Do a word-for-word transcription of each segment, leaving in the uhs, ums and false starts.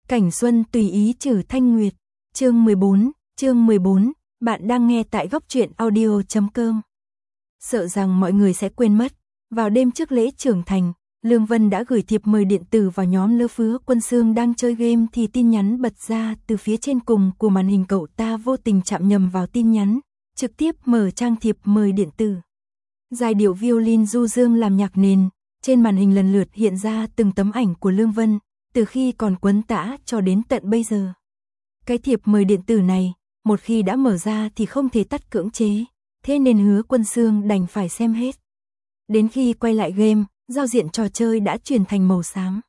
Cảnh xuân tùy ý trừ thanh nguyệt. Chương mười bốn, chương mười bốn, bạn đang nghe tại góc truyện audio chấm com. Sợ rằng mọi người sẽ quên mất, vào đêm trước lễ trưởng thành, Lương Vân đã gửi thiệp mời điện tử vào nhóm Lơ Phứa Quân Xương đang chơi game thì tin nhắn bật ra từ phía trên cùng của màn hình, cậu ta vô tình chạm nhầm vào tin nhắn, trực tiếp mở trang thiệp mời điện tử. Giai điệu violin du dương làm nhạc nền, trên màn hình lần lượt hiện ra từng tấm ảnh của Lương Vân, từ khi còn quấn tã cho đến tận bây giờ. Cái thiệp mời điện tử này, một khi đã mở ra thì không thể tắt cưỡng chế, thế nên Hứa Quân Xương đành phải xem hết. Đến khi quay lại game, giao diện trò chơi đã chuyển thành màu xám.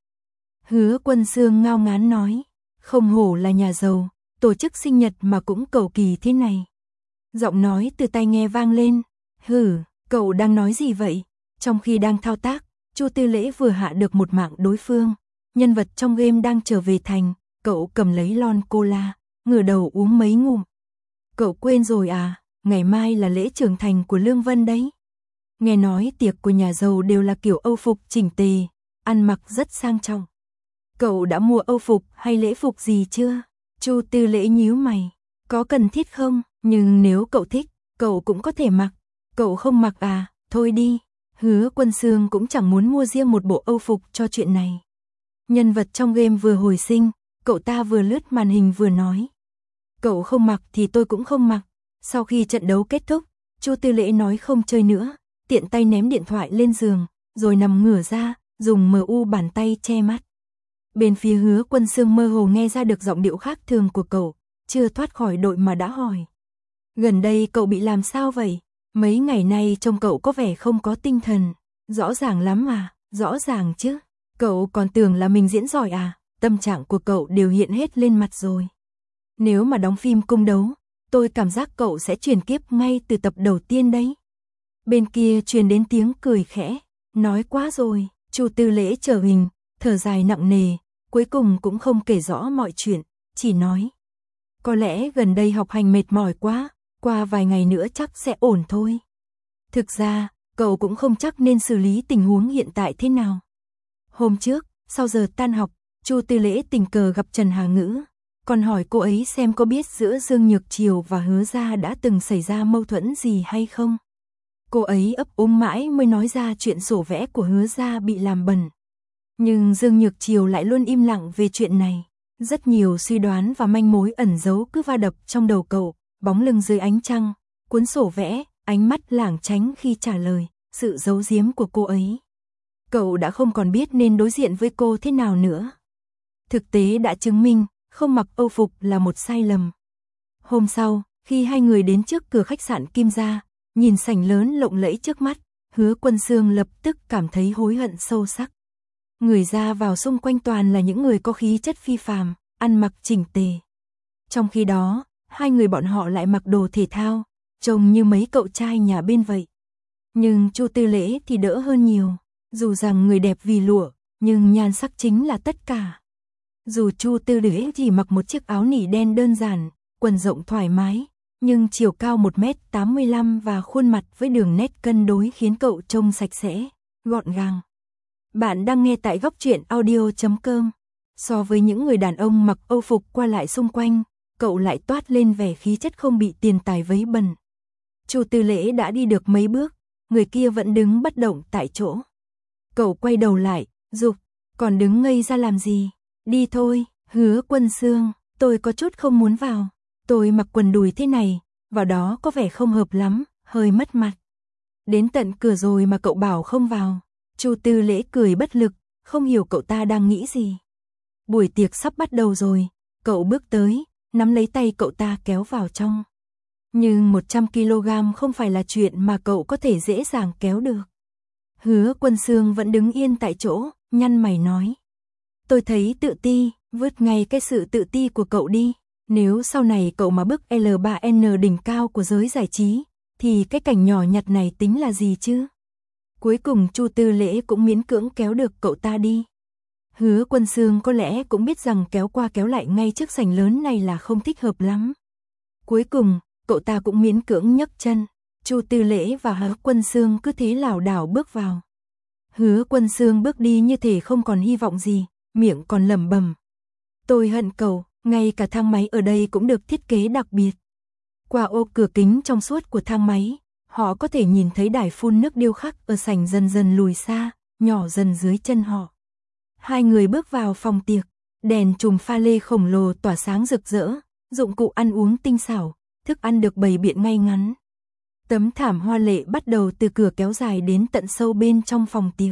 Hứa Quân Xương ngao ngán nói, không hổ là nhà giàu, tổ chức sinh nhật mà cũng cầu kỳ thế này. Giọng nói từ tai nghe vang lên, hử, cậu đang nói gì vậy? Trong khi đang thao tác, Chu Tư Lễ vừa hạ được một mạng đối phương, nhân vật trong game đang trở về thành, cậu cầm lấy lon cola, ngửa đầu uống mấy ngụm. Cậu quên rồi à, ngày mai là lễ trưởng thành của Lương Vân đấy. Nghe nói tiệc của nhà giàu đều là kiểu Âu phục chỉnh tề, ăn mặc rất sang trọng. Cậu đã mua Âu phục hay lễ phục gì chưa? Chu Tư Lễ nhíu mày, có cần thiết không? Nhưng nếu cậu thích, cậu cũng có thể mặc. Cậu không mặc à, thôi đi. Hứa Quân Xương cũng chẳng muốn mua riêng một bộ Âu phục cho chuyện này. Nhân vật trong game vừa hồi sinh, cậu ta vừa lướt màn hình vừa nói. Cậu không mặc thì tôi cũng không mặc. Sau khi trận đấu kết thúc, Chu Tư Lễ nói không chơi nữa, tiện tay ném điện thoại lên giường, rồi nằm ngửa ra, dùng mờ u bàn tay che mắt. Bên phía Hứa Quân Xương mơ hồ nghe ra được giọng điệu khác thường của cậu, chưa thoát khỏi đội mà đã hỏi. Gần đây cậu bị làm sao vậy? Mấy ngày nay trông cậu có vẻ không có tinh thần. Rõ ràng lắm à, rõ ràng chứ. Cậu còn tưởng là mình diễn giỏi à, tâm trạng của cậu đều hiện hết lên mặt rồi. Nếu mà đóng phim cung đấu, tôi cảm giác cậu sẽ chuyển kiếp ngay từ tập đầu tiên đấy. Bên kia truyền đến tiếng cười khẽ, nói quá rồi. Chu Tư Lễ trở hình, thở dài nặng nề, cuối cùng cũng không kể rõ mọi chuyện, chỉ nói. Có lẽ gần đây học hành mệt mỏi quá, qua vài ngày nữa chắc sẽ ổn thôi. Thực ra, cậu cũng không chắc nên xử lý tình huống hiện tại thế nào. Hôm trước, sau giờ tan học, Chu Tư Lễ tình cờ gặp Trần Hà Ngữ, còn hỏi cô ấy xem có biết giữa Dương Nhược Triều và Hứa gia đã từng xảy ra mâu thuẫn gì hay không. Cô ấy ấp úng mãi mới nói ra chuyện sổ vẽ của Hứa gia bị làm bẩn. Nhưng Dương Nhược Triều lại luôn im lặng về chuyện này. Rất nhiều suy đoán và manh mối ẩn giấu cứ va đập trong đầu cậu, bóng lưng dưới ánh trăng, cuốn sổ vẽ, ánh mắt lảng tránh khi trả lời, sự giấu giếm của cô ấy. Cậu đã không còn biết nên đối diện với cô thế nào nữa. Thực tế đã chứng minh, không mặc Âu phục là một sai lầm. Hôm sau, khi hai người đến trước cửa khách sạn Kim Gia, nhìn sảnh lớn lộng lẫy trước mắt, Hứa Quân Xương lập tức cảm thấy hối hận sâu sắc. Người ra vào xung quanh toàn là những người có khí chất phi phàm, ăn mặc chỉnh tề. Trong khi đó, hai người bọn họ lại mặc đồ thể thao, trông như mấy cậu trai nhà bên vậy. Nhưng Chu Tư Lễ thì đỡ hơn nhiều, dù rằng người đẹp vì lụa, nhưng nhan sắc chính là tất cả. Dù Chu Tư Lễ chỉ mặc một chiếc áo nỉ đen đơn giản, quần rộng thoải mái, nhưng chiều cao một mét tám mươi lăm và khuôn mặt với đường nét cân đối khiến cậu trông sạch sẽ, gọn gàng. Bạn đang nghe tại góc truyện audio chấm com. So với những người đàn ông mặc Âu phục qua lại xung quanh, cậu lại toát lên vẻ khí chất không bị tiền tài vấy bẩn. Chu Tư Lễ đã đi được mấy bước, người kia vẫn đứng bất động tại chỗ. Cậu quay đầu lại, giục, còn đứng ngây ra làm gì? Đi thôi. Hứa Quân Xương, tôi có chút không muốn vào. Tôi mặc quần đùi thế này, vào đó có vẻ không hợp lắm, hơi mất mặt. Đến tận cửa rồi mà cậu bảo không vào. Chu Tư Lễ cười bất lực, không hiểu cậu ta đang nghĩ gì. Buổi tiệc sắp bắt đầu rồi, cậu bước tới, nắm lấy tay cậu ta kéo vào trong. Nhưng một trăm ki lô gam không phải là chuyện mà cậu có thể dễ dàng kéo được. Hứa Quân Xương vẫn đứng yên tại chỗ, nhăn mày nói. Tôi thấy tự ti, vứt ngay cái sự tự ti của cậu đi. Nếu sau này cậu mà bước L ba N đỉnh cao của giới giải trí, thì cái cảnh nhỏ nhặt này tính là gì chứ? Cuối cùng Chu Tư Lễ cũng miễn cưỡng kéo được cậu ta đi. Hứa Quân Xương có lẽ cũng biết rằng kéo qua kéo lại ngay trước sảnh lớn này là không thích hợp lắm. Cuối cùng, cậu ta cũng miễn cưỡng nhấc chân. Chu Tư Lễ và Hứa Quân Xương cứ thế lảo đảo bước vào. Hứa Quân Xương bước đi như thể không còn hy vọng gì, miệng còn lẩm bẩm. Tôi hận cậu, ngay cả thang máy ở đây cũng được thiết kế đặc biệt. Qua ô cửa kính trong suốt của thang máy, họ có thể nhìn thấy đài phun nước điêu khắc ở sảnh dần dần lùi xa, nhỏ dần dưới chân họ. Hai người bước vào phòng tiệc, đèn chùm pha lê khổng lồ tỏa sáng rực rỡ, dụng cụ ăn uống tinh xảo, thức ăn được bày biện ngay ngắn. Tấm thảm hoa lệ bắt đầu từ cửa kéo dài đến tận sâu bên trong phòng tiệc.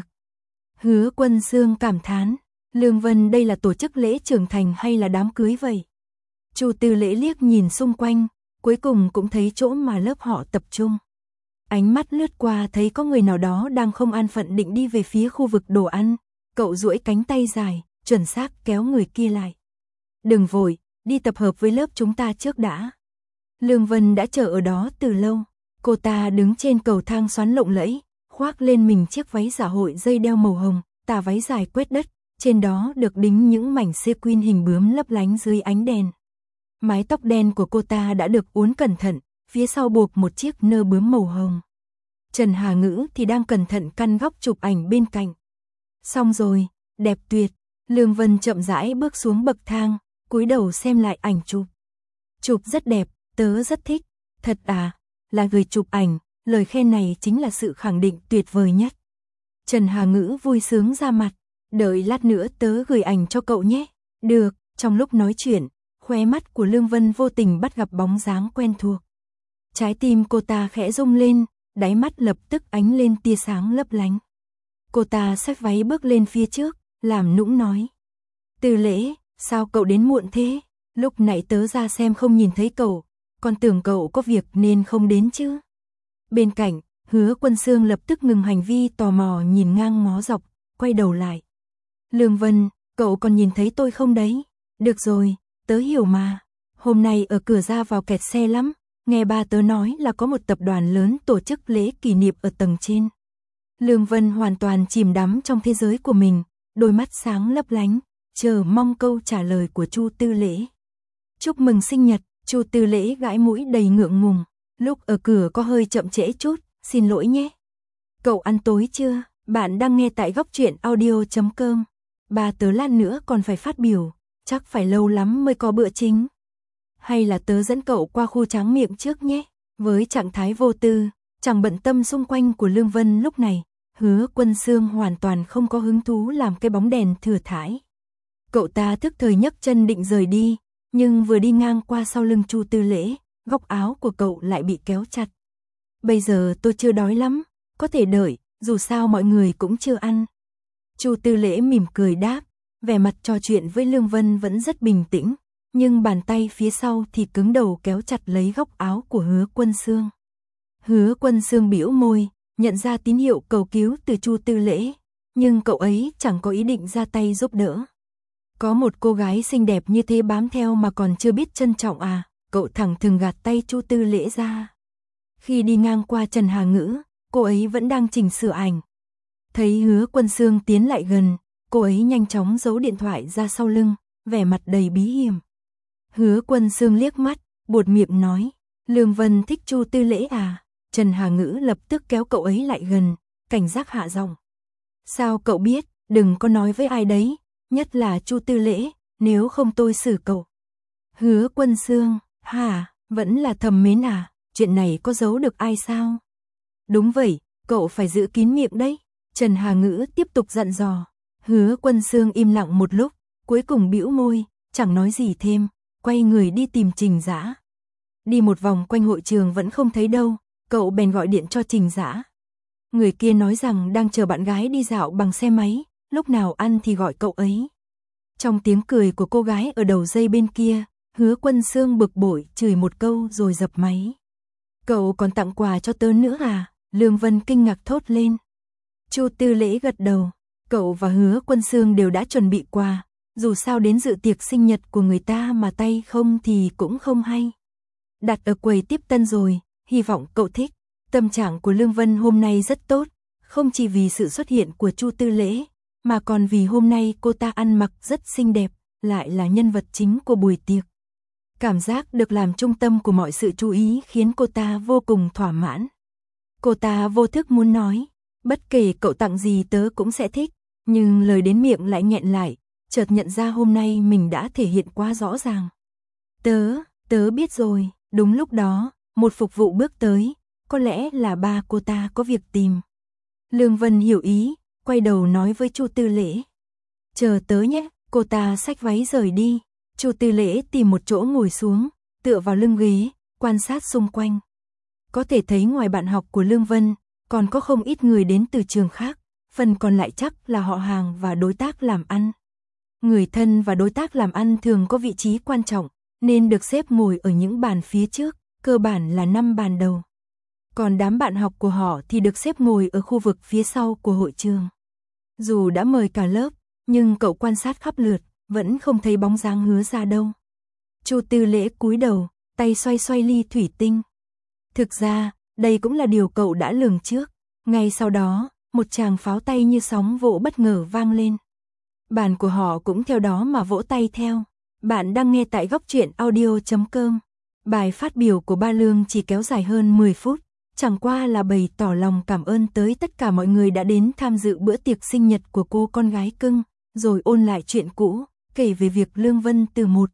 Hứa Quân Xương cảm thán, Lương Vân đây là tổ chức lễ trưởng thành hay là đám cưới vậy? Chu Tư Lễ liếc nhìn xung quanh, cuối cùng cũng thấy chỗ mà lớp họ tập trung. Ánh mắt lướt qua thấy có người nào đó đang không an phận định đi về phía khu vực đồ ăn, cậu duỗi cánh tay dài, chuẩn xác kéo người kia lại. Đừng vội, đi tập hợp với lớp chúng ta trước đã. Lương Vân đã chờ ở đó từ lâu, cô ta đứng trên cầu thang xoắn lộng lẫy, khoác lên mình chiếc váy dạ hội dây đeo màu hồng, tà váy dài quét đất, trên đó được đính những mảnh sequin hình bướm lấp lánh dưới ánh đèn. Mái tóc đen của cô ta đã được uốn cẩn thận, phía sau buộc một chiếc nơ bướm màu hồng. Trần Hà Ngữ thì đang cẩn thận căn góc chụp ảnh bên cạnh. Xong rồi, đẹp tuyệt. Lương Vân chậm rãi bước xuống bậc thang, cúi đầu xem lại ảnh chụp. Chụp rất đẹp, tớ rất thích. Thật à, là người chụp ảnh, lời khen này chính là sự khẳng định tuyệt vời nhất. Trần Hà Ngữ vui sướng ra mặt, đợi lát nữa tớ gửi ảnh cho cậu nhé. Được, trong lúc nói chuyện, khóe mắt của Lương Vân vô tình bắt gặp bóng dáng quen thuộc. Trái tim cô ta khẽ rung lên, đáy mắt lập tức ánh lên tia sáng lấp lánh. Cô ta xách váy bước lên phía trước, làm nũng nói. Tư Lễ, sao cậu đến muộn thế? Lúc nãy tớ ra xem không nhìn thấy cậu, còn tưởng cậu có việc nên không đến chứ. Bên cạnh, Hứa Quân Xương lập tức ngừng hành vi tò mò nhìn ngang ngó dọc, quay đầu lại. Lương Vân, cậu còn nhìn thấy tôi không đấy? Được rồi, tớ hiểu mà. Hôm nay ở cửa ra vào kẹt xe lắm, nghe ba tớ nói là có một tập đoàn lớn tổ chức lễ kỷ niệm ở tầng trên. Lương Vân hoàn toàn chìm đắm trong thế giới của mình, đôi mắt sáng lấp lánh, chờ mong câu trả lời của Chu Tư Lễ. Chúc mừng sinh nhật, Chu Tư Lễ gãi mũi đầy ngượng ngùng, lúc ở cửa có hơi chậm trễ chút, xin lỗi nhé. Cậu ăn tối chưa? Bạn đang nghe tại góc truyện audio chấm com. Ba tớ lát nữa còn phải phát biểu, chắc phải lâu lắm mới có bữa chính. Hay là tớ dẫn cậu qua khu tráng miệng trước nhé. Với trạng thái vô tư, chẳng bận tâm xung quanh của Lương Vân lúc này, Hứa Quân Xương hoàn toàn không có hứng thú làm cái bóng đèn thừa thãi. Cậu ta thức thời nhấc chân định rời đi, nhưng vừa đi ngang qua sau lưng Chu Tư Lễ, góc áo của cậu lại bị kéo chặt. Bây giờ tôi chưa đói lắm, có thể đợi, dù sao mọi người cũng chưa ăn. Chu Tư Lễ mỉm cười đáp, vẻ mặt trò chuyện với Lương Vân vẫn rất bình tĩnh, nhưng bàn tay phía sau thì cứng đầu kéo chặt lấy góc áo của Hứa Quân Xương. Hứa Quân Xương bĩu môi, nhận ra tín hiệu cầu cứu từ Chu Tư Lễ, nhưng cậu ấy chẳng có ý định ra tay giúp đỡ. Có một cô gái xinh đẹp như thế bám theo mà còn chưa biết trân trọng à, cậu thẳng thừng gạt tay Chu Tư Lễ ra. Khi đi ngang qua Trần Hà Ngữ, cô ấy vẫn đang chỉnh sửa ảnh. Thấy Hứa Quân Xương tiến lại gần, cô ấy nhanh chóng giấu điện thoại ra sau lưng, vẻ mặt đầy bí hiểm. Hứa Quân Xương liếc mắt, buột miệng nói, Lương Vân thích Chu Tư Lễ à? Trần Hà Ngữ lập tức kéo cậu ấy lại gần, cảnh giác hạ giọng. Sao cậu biết, đừng có nói với ai đấy, nhất là Chu Tư Lễ, nếu không tôi xử cậu. Hứa Quân Xương, hả, vẫn là thầm mến à, chuyện này có giấu được ai sao? Đúng vậy, cậu phải giữ kín miệng đấy. Trần Hà Ngữ tiếp tục dặn dò. Hứa Quân Xương im lặng một lúc, cuối cùng bĩu môi, chẳng nói gì thêm, quay người đi tìm Trình Dã. Đi một vòng quanh hội trường vẫn không thấy đâu, cậu bèn gọi điện cho Trình Dã. Người kia nói rằng đang chờ bạn gái đi dạo bằng xe máy, lúc nào ăn thì gọi cậu ấy. Trong tiếng cười của cô gái ở đầu dây bên kia, Hứa Quân Xương bực bội chửi một câu rồi dập máy. Cậu còn tặng quà cho tớ nữa à? Lương Vân kinh ngạc thốt lên. Chu Tư Lễ gật đầu, cậu và Hứa Quân Xương đều đã chuẩn bị quà, dù sao đến dự tiệc sinh nhật của người ta mà tay không thì cũng không hay. Đặt ở quầy tiếp tân rồi, hy vọng cậu thích. Tâm trạng của Lương Vân hôm nay rất tốt, không chỉ vì sự xuất hiện của Chu Tư Lễ, mà còn vì hôm nay cô ta ăn mặc rất xinh đẹp, lại là nhân vật chính của buổi tiệc. Cảm giác được làm trung tâm của mọi sự chú ý khiến cô ta vô cùng thỏa mãn. Cô ta vô thức muốn nói, bất kể cậu tặng gì tớ cũng sẽ thích, nhưng lời đến miệng lại nghẹn lại, chợt nhận ra hôm nay mình đã thể hiện quá rõ ràng. Tớ, tớ biết rồi. Đúng lúc đó, một phục vụ bước tới, có lẽ là ba cô ta có việc tìm. Lương Vân hiểu ý, quay đầu nói với Chu Tư Lễ. Chờ tớ nhé, cô ta xách váy rời đi. Chu Tư Lễ tìm một chỗ ngồi xuống, tựa vào lưng ghế, quan sát xung quanh. Có thể thấy ngoài bạn học của Lương Vân, còn có không ít người đến từ trường khác, phần còn lại chắc là họ hàng và đối tác làm ăn. Người thân và đối tác làm ăn thường có vị trí quan trọng, nên được xếp ngồi ở những bàn phía trước, cơ bản là năm bàn đầu. Còn đám bạn học của họ thì được xếp ngồi ở khu vực phía sau của hội trường. Dù đã mời cả lớp, nhưng cậu quan sát khắp lượt, vẫn không thấy bóng dáng Hứa Ra đâu. Chu Tư Lễ cúi đầu, tay xoay xoay ly thủy tinh. Thực ra, đây cũng là điều cậu đã lường trước. Ngay sau đó, một tràng pháo tay như sóng vỗ bất ngờ vang lên. Bàn của họ cũng theo đó mà vỗ tay theo. Bạn đang nghe tại góc truyện audio chấm com. Bài phát biểu của Ba Lương chỉ kéo dài hơn mười phút, chẳng qua là bày tỏ lòng cảm ơn tới tất cả mọi người đã đến tham dự bữa tiệc sinh nhật của cô con gái cưng, rồi ôn lại chuyện cũ, kể về việc Lương Vân từ một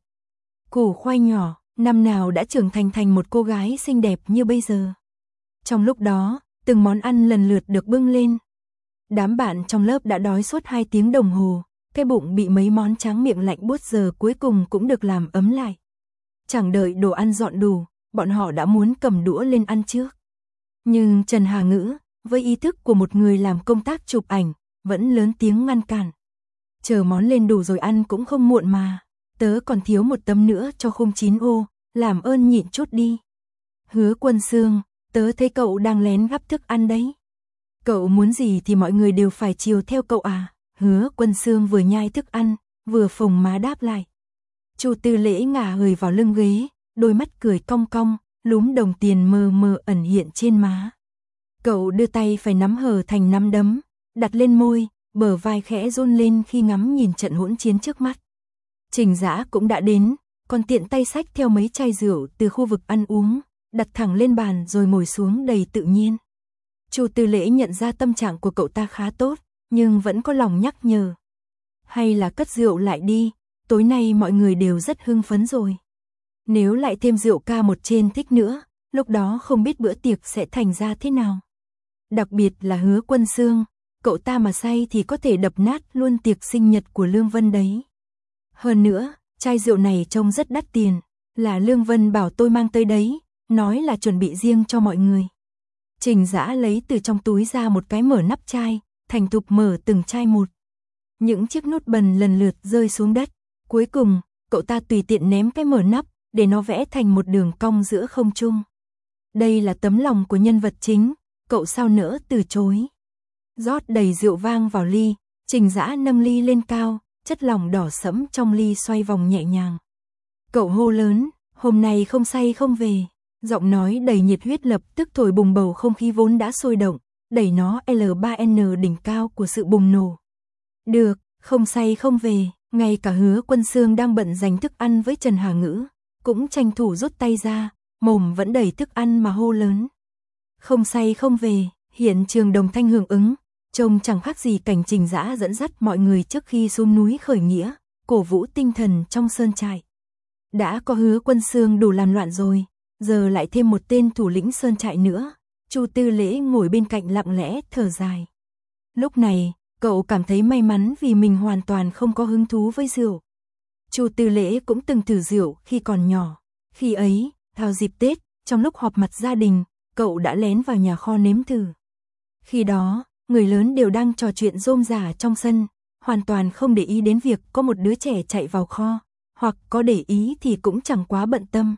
củ khoai nhỏ, năm nào đã trưởng thành thành một cô gái xinh đẹp như bây giờ. Trong lúc đó, từng món ăn lần lượt được bưng lên. Đám bạn trong lớp đã đói suốt hai tiếng đồng hồ, cái bụng bị mấy món tráng miệng lạnh buốt giờ cuối cùng cũng được làm ấm lại. Chẳng đợi đồ ăn dọn đủ, bọn họ đã muốn cầm đũa lên ăn trước. Nhưng Trần Hà Ngữ, với ý thức của một người làm công tác chụp ảnh, vẫn lớn tiếng ngăn cản. Chờ món lên đủ rồi ăn cũng không muộn mà, tớ còn thiếu một tấm nữa cho khung chín ô, làm ơn nhịn chút đi. Hứa Quân Xương, tớ thấy cậu đang lén gắp thức ăn đấy. Cậu muốn gì thì mọi người đều phải chiều theo cậu à? Hứa Quân Xương vừa nhai thức ăn, vừa phồng má đáp lại. Chu Tư Lễ ngả người vào lưng ghế, đôi mắt cười cong cong, lúm đồng tiền mờ mờ ẩn hiện trên má. Cậu đưa tay phải nắm hở thành nắm đấm, đặt lên môi, bờ vai khẽ run lên khi ngắm nhìn trận hỗn chiến trước mắt. Trình Dã cũng đã đến, còn tiện tay xách theo mấy chai rượu từ khu vực ăn uống, đặt thẳng lên bàn rồi ngồi xuống đầy tự nhiên. Chu Tư Lễ nhận ra tâm trạng của cậu ta khá tốt, nhưng vẫn có lòng nhắc nhở. Hay là cất rượu lại đi, tối nay mọi người đều rất hưng phấn rồi. Nếu lại thêm rượu ca một trên thích nữa, lúc đó không biết bữa tiệc sẽ thành ra thế nào. Đặc biệt là Hứa Quân Xương, cậu ta mà say thì có thể đập nát luôn tiệc sinh nhật của Lương Vân đấy. Hơn nữa, chai rượu này trông rất đắt tiền, là Lương Vân bảo tôi mang tới đấy, nói là chuẩn bị riêng cho mọi người. Trình Dã lấy từ trong túi ra một cái mở nắp chai, thành thục mở từng chai một. Những chiếc nút bần lần lượt rơi xuống đất, cuối cùng, cậu ta tùy tiện ném cái mở nắp, để nó vẽ thành một đường cong giữa không trung. Đây là tấm lòng của nhân vật chính, cậu sao nỡ từ chối. Rót đầy rượu vang vào ly, Trình Dã nâng ly lên cao, chất lỏng đỏ sẫm trong ly xoay vòng nhẹ nhàng. Cậu hô lớn, hôm nay không say không về. Giọng nói đầy nhiệt huyết lập tức thổi bùng bầu không khí vốn đã sôi động, đẩy nó L ba N đỉnh cao của sự bùng nổ. Được, không say không về, ngay cả Hứa Quân Xương đang bận giành thức ăn với Trần Hà Ngữ, cũng tranh thủ rút tay ra, mồm vẫn đầy thức ăn mà hô lớn. Không say không về, hiện trường đồng thanh hưởng ứng, trông chẳng khác gì cảnh Trình Dã dẫn dắt mọi người trước khi xuống núi khởi nghĩa, cổ vũ tinh thần trong sơn trại. Đã có Hứa Quân Xương đủ làm loạn rồi, giờ lại thêm một tên thủ lĩnh sơn trại nữa. Chu Tư Lễ ngồi bên cạnh lặng lẽ thở dài. Lúc này, cậu cảm thấy may mắn vì mình hoàn toàn không có hứng thú với rượu. Chu Tư Lễ cũng từng thử rượu khi còn nhỏ. Khi ấy, vào dịp Tết, trong lúc họp mặt gia đình, cậu đã lén vào nhà kho nếm thử. Khi đó, người lớn đều đang trò chuyện rôm rả trong sân, hoàn toàn không để ý đến việc có một đứa trẻ chạy vào kho, hoặc có để ý thì cũng chẳng quá bận tâm.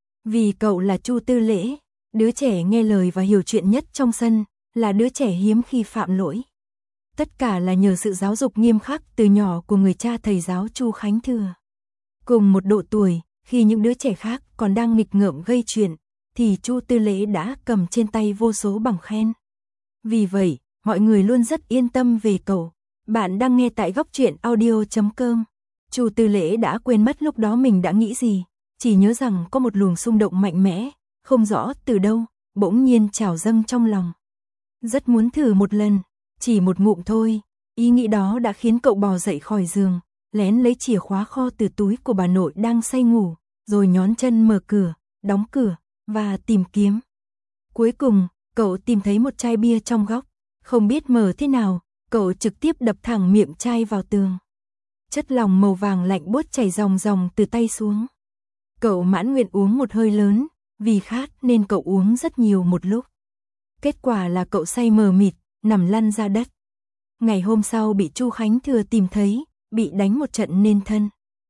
Vì cậu là Chu Tư Lễ, đứa trẻ nghe lời và hiểu chuyện nhất trong sân, là đứa trẻ hiếm khi phạm lỗi. Tất cả là nhờ sự giáo dục nghiêm khắc từ nhỏ của người cha thầy giáo Chu Khánh Thừa. Cùng một độ tuổi, khi những đứa trẻ khác còn đang nghịch ngợm gây chuyện, thì Chu Tư Lễ đã cầm trên tay vô số bằng khen. Vì vậy, mọi người luôn rất yên tâm về cậu. Bạn đang nghe tại góc truyện audio chấm com. Chu Tư Lễ đã quên mất lúc đó mình đã nghĩ gì, chỉ nhớ rằng có một luồng xung động mạnh mẽ, không rõ từ đâu, bỗng nhiên trào dâng trong lòng. Rất muốn thử một lần, chỉ một ngụm thôi, ý nghĩ đó đã khiến cậu bò dậy khỏi giường, lén lấy chìa khóa kho từ túi của bà nội đang say ngủ, rồi nhón chân mở cửa, đóng cửa, và tìm kiếm. Cuối cùng, cậu tìm thấy một chai bia trong góc, không biết mở thế nào, cậu trực tiếp đập thẳng miệng chai vào tường. Chất lỏng màu vàng lạnh buốt chảy ròng ròng từ tay xuống. Cậu mãn nguyện uống một hơi lớn, vì khát nên cậu uống rất nhiều một lúc. Kết quả là cậu say mờ mịt, nằm lăn ra đất. Ngày hôm sau bị Chu Khánh Thừa tìm thấy, bị đánh một trận nên thân.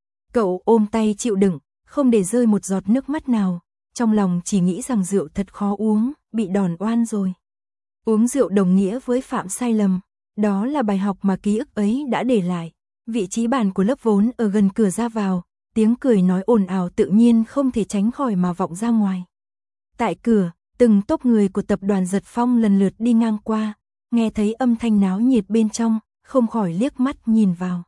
Cậu ôm tay chịu đựng, không để rơi một giọt nước mắt nào, trong lòng chỉ nghĩ rằng rượu thật khó uống, bị đòn oan rồi. Uống rượu đồng nghĩa với phạm sai lầm, đó là bài học mà ký ức ấy đã để lại. Vị trí bàn của lớp vốn ở gần cửa ra vào, tiếng cười nói ồn ào tự nhiên không thể tránh khỏi mà vọng ra ngoài. Tại cửa, từng tốp người của tập đoàn Giật Phong lần lượt đi ngang qua, nghe thấy âm thanh náo nhiệt bên trong, không khỏi liếc mắt nhìn vào.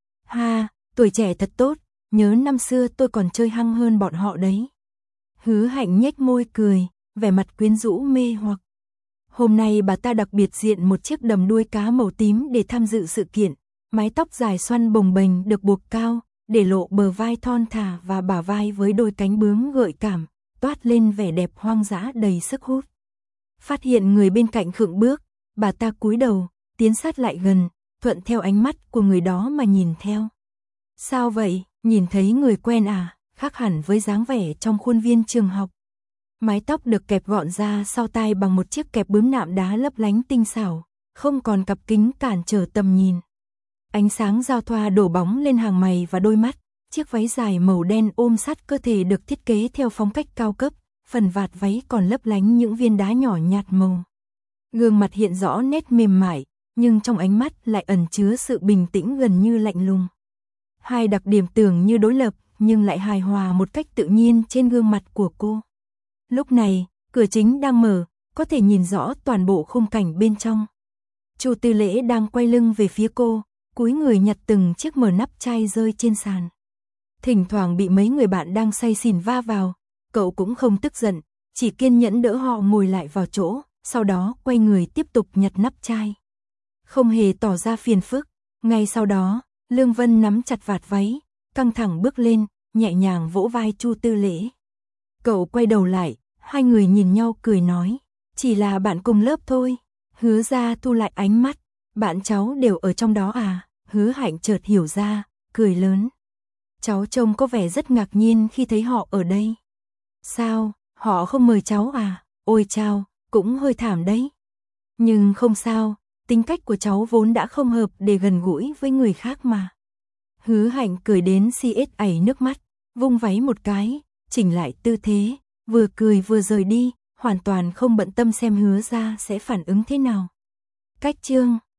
Ha, tuổi trẻ thật tốt, nhớ năm xưa tôi còn chơi hăng hơn bọn họ đấy. Hứa Hạnh nhếch môi cười, vẻ mặt quyến rũ mê hoặc. Hôm nay bà ta đặc biệt diện một chiếc đầm đuôi cá màu tím để tham dự sự kiện, mái tóc dài xoăn bồng bềnh được buộc cao, để lộ bờ vai thon thả và bả vai với đôi cánh bướm gợi cảm, toát lên vẻ đẹp hoang dã đầy sức hút. Phát hiện người bên cạnh khựng bước, bà ta cúi đầu, tiến sát lại gần, thuận theo ánh mắt của người đó mà nhìn theo. Sao vậy, nhìn thấy người quen à, khác hẳn với dáng vẻ trong khuôn viên trường học. Mái tóc được kẹp gọn ra sau tai bằng một chiếc kẹp bướm nạm đá lấp lánh tinh xảo, không còn cặp kính cản trở tầm nhìn. Ánh sáng giao thoa đổ bóng lên hàng mày và đôi mắt, chiếc váy dài màu đen ôm sát cơ thể được thiết kế theo phong cách cao cấp, phần vạt váy còn lấp lánh những viên đá nhỏ nhạt màu. Gương mặt hiện rõ nét mềm mại, nhưng trong ánh mắt lại ẩn chứa sự bình tĩnh gần như lạnh lùng. Hai đặc điểm tưởng như đối lập, nhưng lại hài hòa một cách tự nhiên trên gương mặt của cô. Lúc này, cửa chính đang mở, có thể nhìn rõ toàn bộ khung cảnh bên trong. Chu Tư Lễ đang quay lưng về phía cô, cúi người nhặt từng chiếc mở nắp chai rơi trên sàn. Thỉnh thoảng bị mấy người bạn đang say xỉn va vào, cậu cũng không tức giận, chỉ kiên nhẫn đỡ họ ngồi lại vào chỗ, sau đó quay người tiếp tục nhặt nắp chai. Không hề tỏ ra phiền phức, ngay sau đó, Lương Vân nắm chặt vạt váy, căng thẳng bước lên, nhẹ nhàng vỗ vai Chu Tư Lễ. Cậu quay đầu lại, hai người nhìn nhau cười nói, chỉ là bạn cùng lớp thôi. Hứa Ra thu lại ánh mắt, bạn cháu đều ở trong đó à? Hứa Hạnh chợt hiểu ra, cười lớn. Cháu trông có vẻ rất ngạc nhiên khi thấy họ ở đây. Sao, họ không mời cháu à? Ôi chao, cũng hơi thảm đấy. Nhưng không sao, tính cách của cháu vốn đã không hợp để gần gũi với người khác mà. Hứa Hạnh cười đến si ết ảy nước mắt, vung váy một cái, chỉnh lại tư thế, vừa cười vừa rời đi, hoàn toàn không bận tâm xem Hứa Ra sẽ phản ứng thế nào. Cách chương